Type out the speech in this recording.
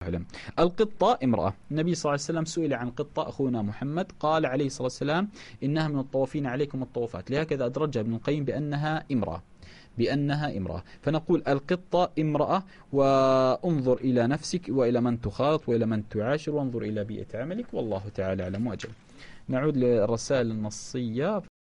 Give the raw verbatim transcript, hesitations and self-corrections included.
أعلم. القطة امرأة. النبي صلى الله عليه وسلم سئل عن قطة أخونا محمد، قال عليه الصلاة والسلام إنها من الطوافين عليكم الطوافات، لهكذا أدرجها ابن القيم بأنها امرأة، بأنها امرأة. فنقول القطة امرأة، وانظر إلى نفسك وإلى من تخالط وإلى من تعاشر، وانظر إلى بيئة عملك، والله تعالى أعلم وأجل. نعود للرسائل النصية.